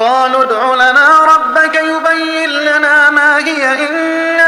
قالوا ادع لنا ربك يبين لنا ما هي إن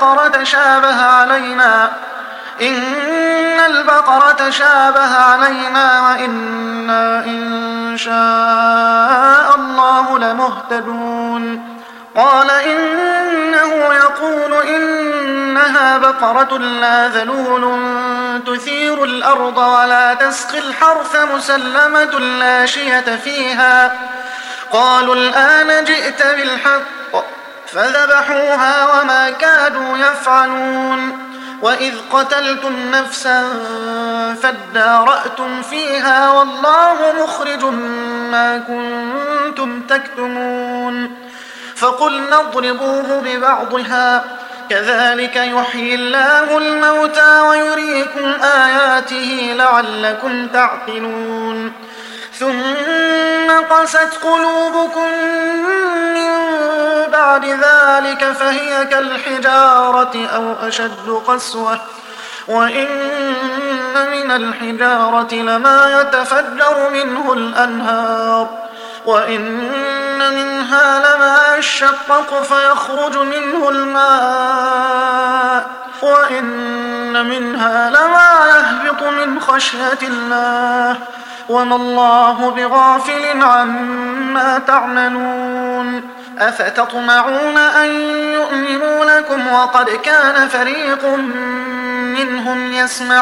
البقرة تشابه علينا وإنا إن شاء الله لمهتدون. قال إنه يقول إنها بقرة لا ذلول تثير الأرض ولا تسقي الحرث مسلمة لا شية فيها. قالوا الآن جئت بالحق فذبحوها وما كادوا يفعلون. وإذ قتلتم نفسا فادارأتم فيها والله مخرج ما كنتم تكتمون. فقلنا اضربوه ببعضها كذلك يحيي الله الموتى ويريكم آياته لعلكم تعقلون. ثم قست قلوبكم من بعد ذلك فهي كالحجارة أو أشد قسوة وإن من الحجارة لما يتفجر منه الأنهار وإن منها لما يشقق فيخرج منه الماء وإن منها لما يهبط من خشية الله وما الله بغافل عما تعملون. أفتطمعون أن يؤمنوا لكم وقد كان فريق منهم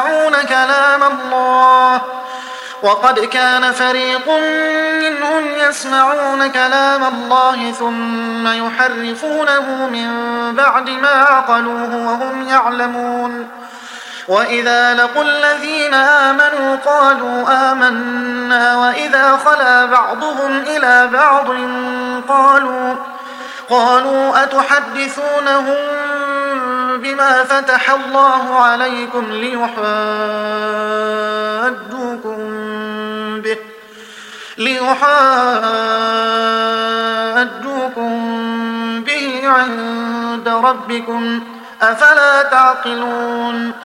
يسمعون كلام الله ثم يحرفونه من بعد ما عقلوه وهم يعلمون. وإذا لقوا الذين آمنوا قالوا آمنا وإذا خلا بعضهم إلى بعض قالوا أتحدثونهم بما فتح الله عليكم ليحاجوكم به عند ربكم أفلا تعقلون.